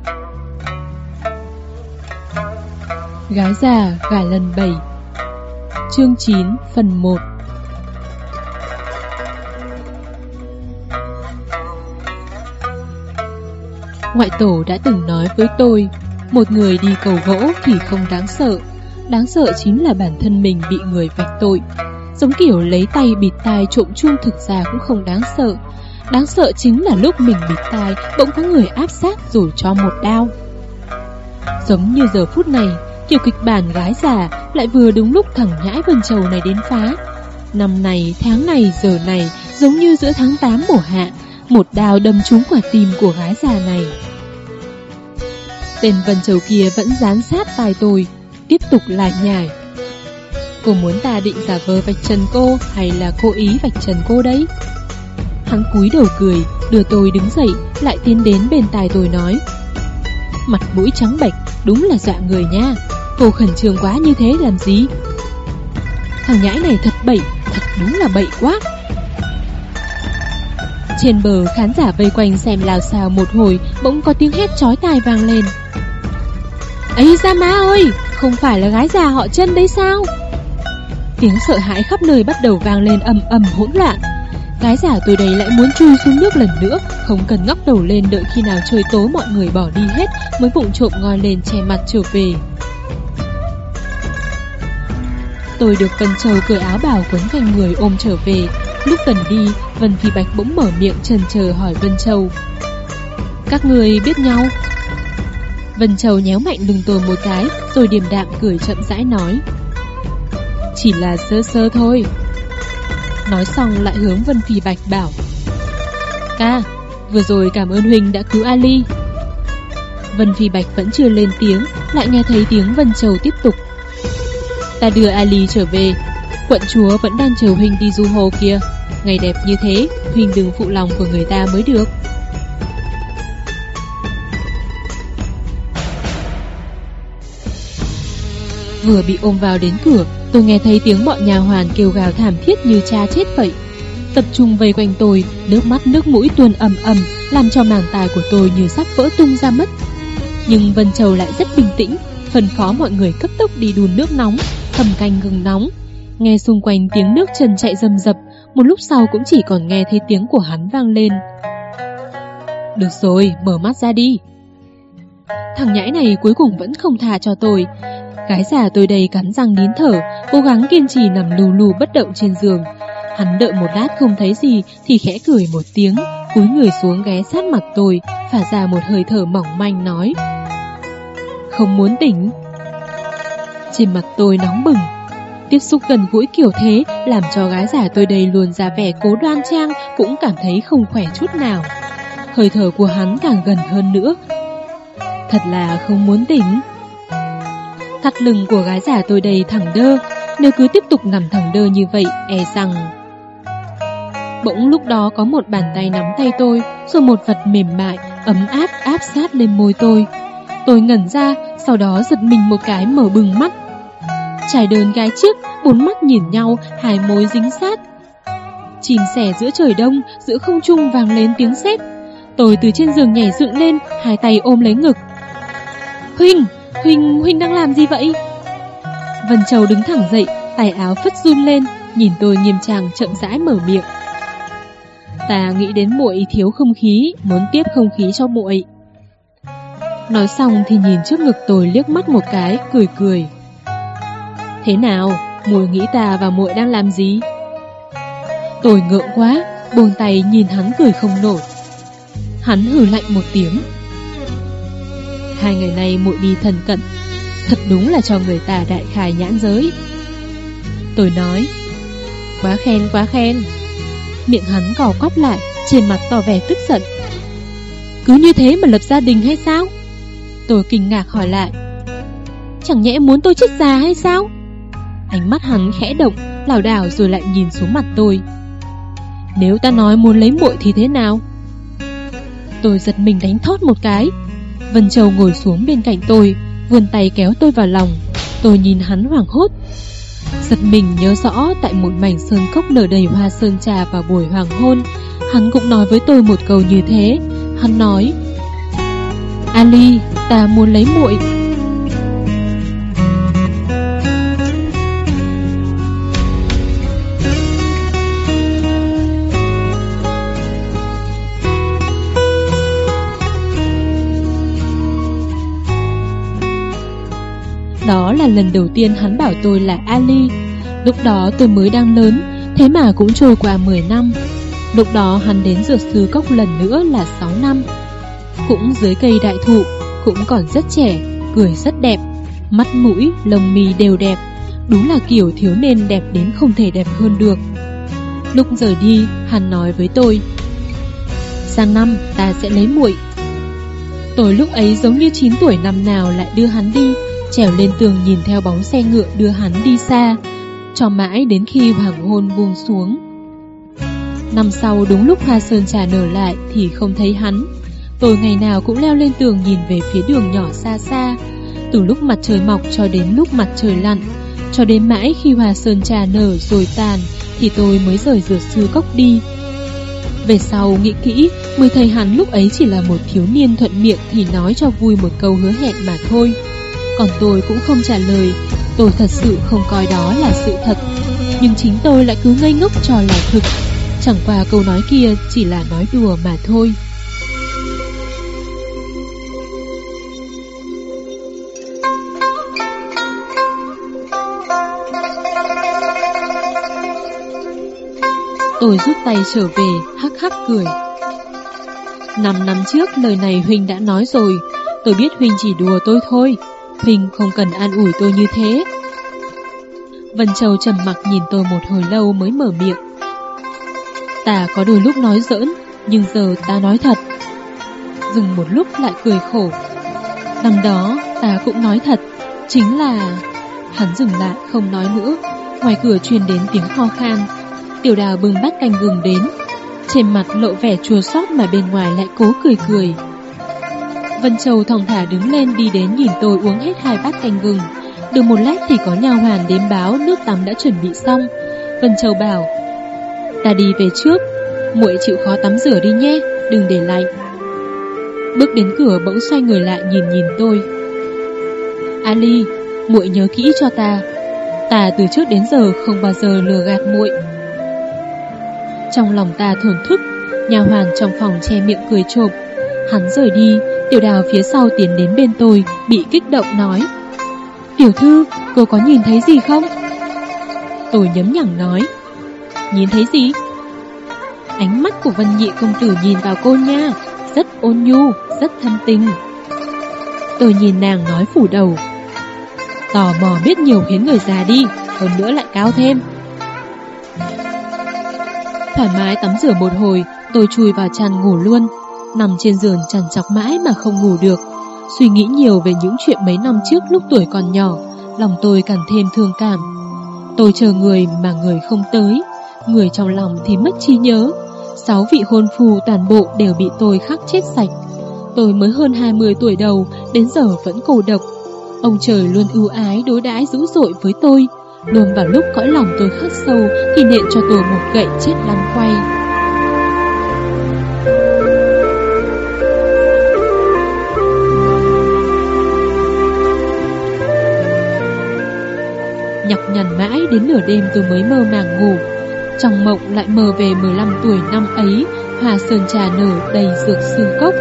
Gái già gả lần 7. Chương 9 phần 1. Ngoại tổ đã từng nói với tôi, một người đi cầu gỗ thì không đáng sợ chính là bản thân mình bị người vạch tội. Giống kiểu lấy tay bịt tai trộm chuông thực ra cũng không đáng sợ chính là lúc mình bịt tai bỗng có người áp sát rồi cho một đao. Giống như giờ phút này, kiểu kịch bản gái già lại vừa đúng lúc thằng nhãi Vân Châu này đến phá. Năm này, tháng này, giờ này, giống như giữa tháng 8 mùa hạ, một đao đâm trúng quả tim của gái già này. Tên Vân Châu kia vẫn dán sát tai tôi, tiếp tục lải nhải. Cô muốn ta định giả vờ vạch trần cô hay là cố ý vạch trần cô đấy? Hắn cúi đầu cười, đưa tôi đứng dậy, lại tiến đến bên tai tôi nói: mặt mũi trắng bệch, đúng là dọa người nha. Cô khẩn trương quá như thế làm gì? Thằng nhãi này thật bậy, thật đúng là bậy quá. Trên bờ khán giả vây quanh xem lào xào một hồi, bỗng có tiếng hét chói tai vang lên. Ấy da má ơi, không phải là gái già họ Chân đấy sao? Tiếng sợ hãi khắp nơi bắt đầu vang lên ầm ầm hỗn loạn. Gái già tôi đây lại muốn chui xuống nước lần nữa, không cần ngóc đầu lên đợi khi nào trời tối mọi người bỏ đi hết mới vụng trộm ngoi lên che mặt trở về. Tôi được Vân Châu cởi áo bào quấn quanh người ôm trở về. Lúc gần đi, Vân Phi Bạch bỗng mở miệng chần chờ hỏi Vân Châu: các người biết nhau? Vân Châu nhéo mạnh lưng tôi một cái, rồi điềm đạm cười chậm rãi nói: chỉ là sơ sơ thôi. Nói xong lại hướng Vân Phi Bạch bảo: ca, vừa rồi cảm ơn huynh đã cứu Ali. Vân Phi Bạch vẫn chưa lên tiếng, lại nghe thấy tiếng Vân Châu tiếp tục: ta đưa Ali trở về, quận chúa vẫn đang chờ huynh đi du hồ kia. Ngày đẹp như thế, huynh đừng phụ lòng của người ta mới được. Vừa bị ôm vào đến cửa, tôi nghe thấy tiếng bọn nhà hoàn kêu gào thảm thiết như cha chết vậy. Tập trung vây quanh tôi, nước mắt nước mũi tuôn ầm ầm, làm cho màng tai của tôi như sắp vỡ tung ra mất. Nhưng Vân Châu lại rất bình tĩnh, phân phó mọi người cấp tốc đi đun nước nóng, hầm canh gừng nóng. Nghe xung quanh tiếng nước trần chạy rầm rập, một lúc sau cũng chỉ còn nghe thấy tiếng của hắn vang lên: được rồi, mở mắt ra đi. Thằng nhãi này cuối cùng vẫn không tha cho tôi. Gái già tôi đây cắn răng nín thở, cố gắng kiên trì nằm lù lù bất động trên giường. Hắn đợi một lát không thấy gì thì khẽ cười một tiếng, cúi người xuống ghé sát mặt tôi, phả ra một hơi thở mỏng manh nói: không muốn tỉnh. Trên mặt tôi nóng bừng. Tiếp xúc gần gũi kiểu thế làm cho gái già tôi đây luôn ra vẻ cố đoan trang cũng cảm thấy không khỏe chút nào. Hơi thở của hắn càng gần hơn nữa. Thật là không muốn tỉnh. Thắt lưng của gái già tôi đây thẳng đơ, nếu cứ tiếp tục nằm thẳng đơ như vậy e rằng... Bỗng lúc đó có một bàn tay nắm tay tôi, rồi một vật mềm mại, ấm áp áp sát lên môi tôi. Tôi ngẩn ra, sau đó giật mình một cái mở bừng mắt. Trai đơn gái chiếc, bốn mắt nhìn nhau, hai môi dính sát. Chìm sẻ giữa trời đông, giữa không trung vang lên tiếng sét. Tôi từ trên giường nhảy dựng lên, hai tay ôm lấy ngực. Huynh đang làm gì vậy? Vân Châu đứng thẳng dậy, tay áo phất run lên, nhìn tôi nghiêm trang chậm rãi mở miệng. Ta nghĩ đến muội thiếu không khí, muốn tiếp không khí cho muội. Nói xong thì nhìn trước ngực tôi liếc mắt một cái, cười cười. Thế nào, muội nghĩ ta và muội đang làm gì? Tôi ngượng quá, buông tay nhìn hắn cười không nổi. Hắn hừ lạnh một tiếng. 2 ngày nay muội đi thân cận, thật đúng là cho người ta đại khai nhãn giới. Tôi nói. Quá khen. Miệng hắn cò quắp lại, trên mặt tỏ vẻ tức giận. Cứ như thế mà lập gia đình hay sao? Tôi kinh ngạc hỏi lại. Chẳng nhẽ muốn tôi chết già hay sao? Ánh mắt hắn khẽ động, lảo đảo rồi lại nhìn xuống mặt tôi. Nếu ta nói muốn lấy muội thì thế nào? Tôi giật mình đánh thót một cái. Vân Châu ngồi xuống bên cạnh tôi, vươn tay kéo tôi vào lòng. Tôi nhìn hắn hoảng hốt. Giật mình nhớ rõ tại một mảnh sơn cốc nở đầy hoa sơn trà vào buổi hoàng hôn, hắn cũng nói với tôi một câu như thế. Hắn nói: Ali, ta muốn lấy muội. Đó là lần đầu tiên hắn bảo tôi là Ali. Lúc đó tôi mới đang lớn, thế mà cũng trôi qua 10 năm. Lúc đó hắn đến Dược Sư Cốc lần nữa là 6 năm. Cũng dưới cây đại thụ, cũng còn rất trẻ, cười rất đẹp, mắt mũi, lông mi đều đẹp. Đúng là kiểu thiếu niên đẹp đến không thể đẹp hơn được. Lúc rời đi, hắn nói với tôi: sang năm ta sẽ lấy muội. Tôi lúc ấy giống như 9 tuổi năm nào lại đưa hắn đi, trèo lên tường nhìn theo bóng xe ngựa đưa hắn đi xa, cho mãi đến khi hoàng hôn buông xuống. Năm sau đúng lúc hoa sơn trà nở lại thì không thấy hắn. Tôi ngày nào cũng leo lên tường nhìn về phía đường nhỏ xa xa, từ lúc mặt trời mọc cho đến lúc mặt trời lặn, cho đến mãi khi hoa sơn trà nở rồi tàn thì tôi mới rời Dược Sư Cốc đi. Về sau nghĩ kỹ mới thấy hắn lúc ấy chỉ là một thiếu niên thuận miệng thì nói cho vui một câu hứa hẹn mà thôi. Còn tôi cũng không trả lời, tôi thật sự không coi đó là sự thật. Nhưng chính tôi lại cứ ngây ngốc cho là thực. Chẳng qua câu nói kia chỉ là nói đùa mà thôi. Tôi rút tay trở về, hắc hắc cười. 5 năm trước lời này Huynh đã nói rồi. Tôi biết Huynh chỉ đùa tôi thôi. Huynh không cần an ủi tôi như thế. Vân Châu trầm mặc nhìn tôi một hồi lâu mới mở miệng. Ta có đôi lúc nói giỡn, nhưng giờ ta nói thật. Dừng một lúc lại cười khổ. Năm đó ta cũng nói thật. Chính là... Hắn dừng lại không nói nữa. Ngoài cửa truyền đến tiếng ho khan. Tiểu Đào bưng bát canh gừng đến, trên mặt lộ vẻ chua xót mà bên ngoài lại cố cười cười. Vân Châu thong thả đứng lên đi đến nhìn tôi uống hết 2 bát canh gừng. Được một lát thì có nha hoàn đến báo nước tắm đã chuẩn bị xong. Vân Châu bảo: ta đi về trước, muội chịu khó tắm rửa đi nhé, đừng để lạnh. Bước đến cửa bỗng xoay người lại nhìn tôi. Ali, muội nhớ kỹ cho ta. Ta từ trước đến giờ không bao giờ lừa gạt muội. Trong lòng ta thổn thức, nha hoàn trong phòng che miệng cười chộp. Hắn rời đi, Tiểu Đào phía sau tiến đến bên tôi, bị kích động nói: tiểu thư, cô có nhìn thấy gì không? Tôi nhấm nhẳng nói: nhìn thấy gì? Ánh mắt của Vân Nhị công tử nhìn vào cô nha, rất ôn nhu, rất thân tình. Tôi nhìn nàng nói phủ đầu: tò mò biết nhiều khiến người già đi, hơn nữa lại cao thêm. Thoải mái tắm rửa một hồi, tôi chui vào chăn ngủ luôn. Nằm trên giường trằn trọc mãi mà không ngủ được. Suy nghĩ nhiều về những chuyện mấy năm trước lúc tuổi còn nhỏ, lòng tôi càng thêm thương cảm. Tôi chờ người mà người không tới, người trong lòng thì mất trí nhớ. 6 vị hôn phu toàn bộ đều bị tôi khắc chết sạch. Tôi mới hơn 20 tuổi đầu, đến giờ vẫn cô độc. Ông trời luôn ưu ái đối đãi dữ dội với tôi. Luôn vào lúc cõi lòng tôi khắc sâu thì nện cho tôi một gậy chết lăn quay. Nhọc nhằn mãi đến nửa đêm tôi mới mơ màng ngủ. Trong mộng lại mơ về 15 tuổi năm ấy, hoa sơn trà nở đầy Dược Sư Cốc.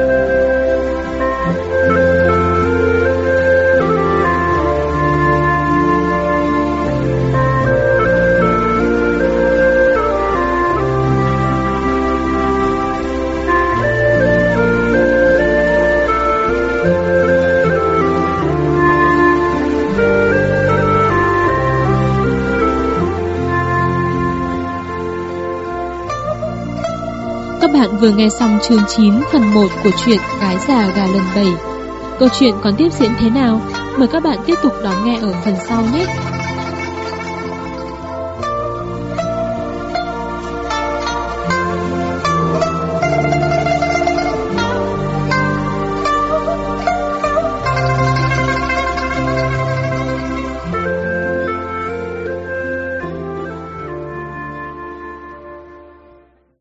Các bạn vừa nghe xong chương 9 phần 1 của truyện Gái Già Gà Lần 7. Câu chuyện còn tiếp diễn thế nào? Mời các bạn tiếp tục đón nghe ở phần sau nhé!